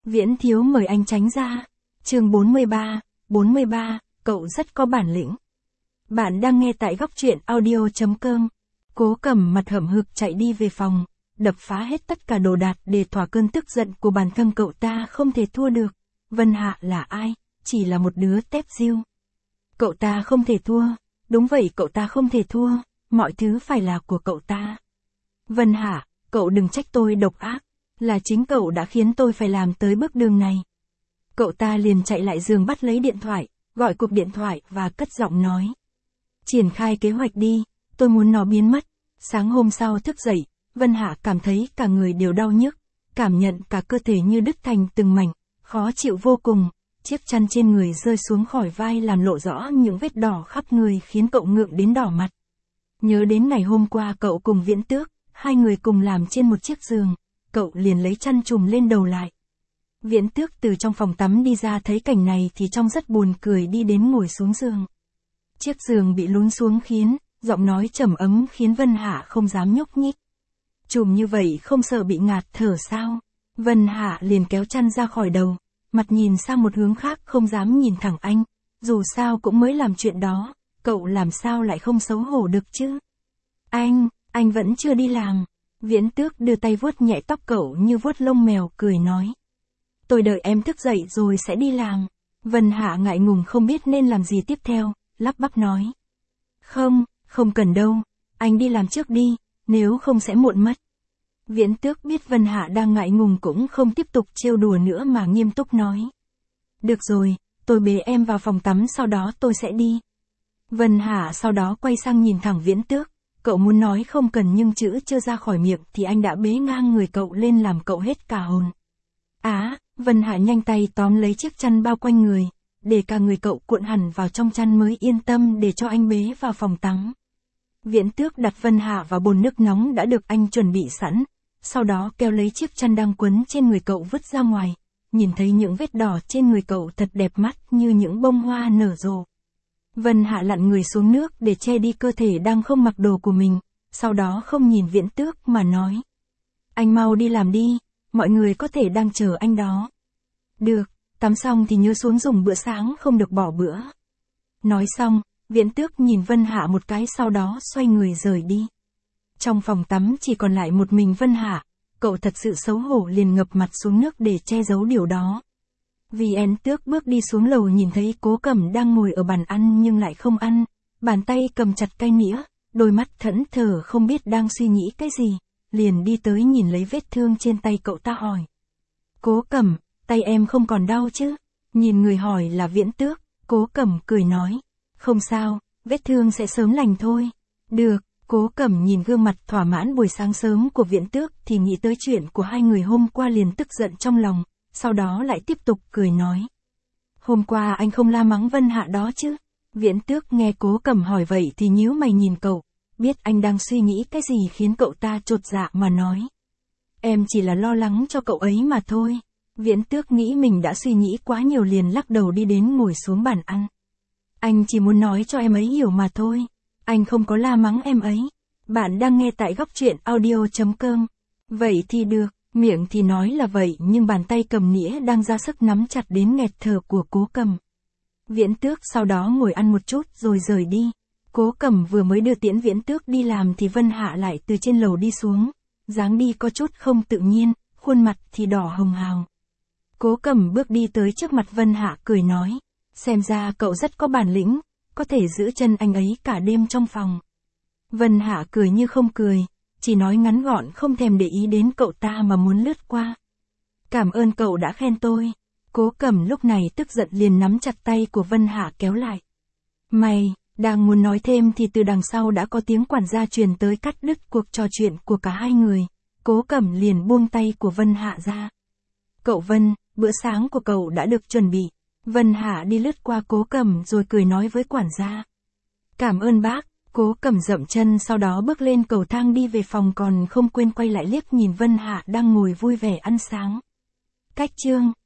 Viễn thiếu mời anh tránh ra. Chương 43, cậu rất có bản lĩnh. Bạn đang nghe tại góc truyện audio.com. Cố Cẩm mặt hậm hực chạy đi về phòng, đập phá hết tất cả đồ đạc để thỏa cơn tức giận của bản thân cậu ta không thể thua được. Vân Hạ là ai? Chỉ là một đứa tép diêu. Cậu ta không thể thua. Đúng vậy, cậu ta không thể thua. Mọi thứ phải là của cậu ta. Vân Hạ, cậu đừng trách tôi độc ác. Là chính cậu đã khiến tôi phải làm tới bước đường này. Cậu ta liền chạy lại giường bắt lấy điện thoại, gọi cuộc điện thoại và cất giọng nói. Triển khai kế hoạch đi, tôi muốn nó biến mất. Sáng hôm sau thức dậy, Vân Hạ cảm thấy cả người đều đau nhức, cảm nhận cả cơ thể như đứt thành từng mảnh, khó chịu vô cùng. Chiếc chăn trên người rơi xuống khỏi vai làm lộ rõ những vết đỏ khắp người khiến cậu ngượng đến đỏ mặt. Nhớ đến ngày hôm qua cậu cùng Viễn Tước, hai người cùng làm trên một chiếc giường, cậu liền lấy chăn trùm lên đầu lại. Viễn Tước từ trong phòng tắm đi ra thấy cảnh này thì trông rất buồn cười đi đến ngồi xuống giường. Chiếc giường bị lún xuống giọng nói trầm ấm khiến Vân Hạ không dám nhúc nhích. Trùm như vậy không sợ bị ngạt thở sao? Vân Hạ liền kéo chăn ra khỏi đầu, mặt nhìn sang một hướng khác không dám nhìn thẳng anh. Dù sao cũng mới làm chuyện đó, cậu làm sao lại không xấu hổ được chứ? Anh vẫn chưa đi làm. Viễn Tước đưa tay vuốt nhẹ tóc cậu như vuốt lông mèo, cười nói. Tôi đợi em thức dậy rồi sẽ đi làm. Vân Hạ ngại ngùng không biết nên làm gì tiếp theo, lắp bắp nói. Không cần đâu, anh đi làm trước đi, nếu không sẽ muộn mất. Viễn Tước biết Vân Hạ đang ngại ngùng cũng không tiếp tục trêu đùa nữa mà nghiêm túc nói. Được rồi, tôi bế em vào phòng tắm sau đó tôi sẽ đi. Vân Hạ sau đó quay sang nhìn thẳng Viễn Tước, cậu muốn nói không cần nhưng chữ chưa ra khỏi miệng thì anh đã bế ngang người cậu lên làm cậu hết cả hồn. Vân Hạ nhanh tay tóm lấy chiếc chăn bao quanh người, để cả người cậu cuộn hẳn vào trong chăn mới yên tâm để cho anh bế vào phòng tắm. Viễn Tước đặt Vân Hạ vào bồn nước nóng đã được anh chuẩn bị sẵn, sau đó kéo lấy chiếc chăn đang quấn trên người cậu vứt ra ngoài, nhìn thấy những vết đỏ trên người cậu thật đẹp mắt như những bông hoa nở rộ. Vân Hạ lặn người xuống nước để che đi cơ thể đang không mặc đồ của mình, sau đó không nhìn Viễn Tước mà nói. Anh mau đi làm đi, mọi người có thể đang chờ anh đó. Được, tắm xong thì nhớ xuống dùng bữa sáng không được bỏ bữa. Nói xong, Viễn Tước nhìn Vân Hạ một cái sau đó xoay người rời đi. Trong phòng tắm chỉ còn lại một mình Vân Hạ, cậu thật sự xấu hổ liền ngập mặt xuống nước để che giấu điều đó. Viễn Tước bước đi xuống lầu nhìn thấy Cố Cẩm đang ngồi ở bàn ăn nhưng lại không ăn, bàn tay cầm chặt cây nĩa, đôi mắt thẫn thờ không biết đang suy nghĩ cái gì, liền đi tới nhìn lấy vết thương trên tay cậu ta hỏi. Cố Cẩm, tay em không còn đau chứ? Nhìn người hỏi là Viễn Tước, Cố Cẩm cười nói. Không sao, vết thương sẽ sớm lành thôi. Được, Cố Cẩm nhìn gương mặt thỏa mãn buổi sáng sớm của Viễn Tước thì nghĩ tới chuyện của hai người hôm qua liền tức giận trong lòng, sau đó lại tiếp tục cười nói. Hôm qua anh không la mắng Vân Hạ đó chứ? Viễn Tước nghe Cố Cẩm hỏi vậy thì nhíu mày nhìn cậu, biết anh đang suy nghĩ cái gì khiến cậu ta chột dạ mà nói. Em chỉ là lo lắng cho cậu ấy mà thôi. Viễn Tước nghĩ mình đã suy nghĩ quá nhiều liền lắc đầu đi đến ngồi xuống bàn ăn. Anh chỉ muốn nói cho em ấy hiểu mà thôi. Anh không có la mắng em ấy. Bạn đang nghe tại góc truyện audio.com. Vậy thì được, miệng thì nói là vậy nhưng bàn tay cầm nĩa đang ra sức nắm chặt đến nghẹt thở của Cố Cẩm. Viễn Tước sau đó ngồi ăn một chút rồi rời đi. Cố Cẩm vừa mới đưa tiễn Viễn Tước đi làm thì Vân Hạ lại từ trên lầu đi xuống. Dáng đi có chút không tự nhiên, khuôn mặt thì đỏ hồng hào. Cố Cẩm bước đi tới trước mặt Vân Hạ cười nói. Xem ra cậu rất có bản lĩnh, có thể giữ chân anh ấy cả đêm trong phòng. Vân Hạ cười như không cười, chỉ nói ngắn gọn không thèm để ý đến cậu ta mà muốn lướt qua. Cảm ơn cậu đã khen tôi. Cố Cẩm lúc này tức giận liền nắm chặt tay của Vân Hạ kéo lại. Mày, đang muốn nói thêm thì từ đằng sau đã có tiếng quản gia truyền tới cắt đứt cuộc trò chuyện của cả hai người. Cố Cẩm liền buông tay của Vân Hạ ra. Cậu Vân, bữa sáng của cậu đã được chuẩn bị. Vân Hạ đi lướt qua Cố Cẩm rồi cười nói với quản gia. Cảm ơn bác. Cố Cẩm dậm chân sau đó bước lên cầu thang đi về phòng còn không quên quay lại liếc nhìn Vân Hạ đang ngồi vui vẻ ăn sáng. Cách chương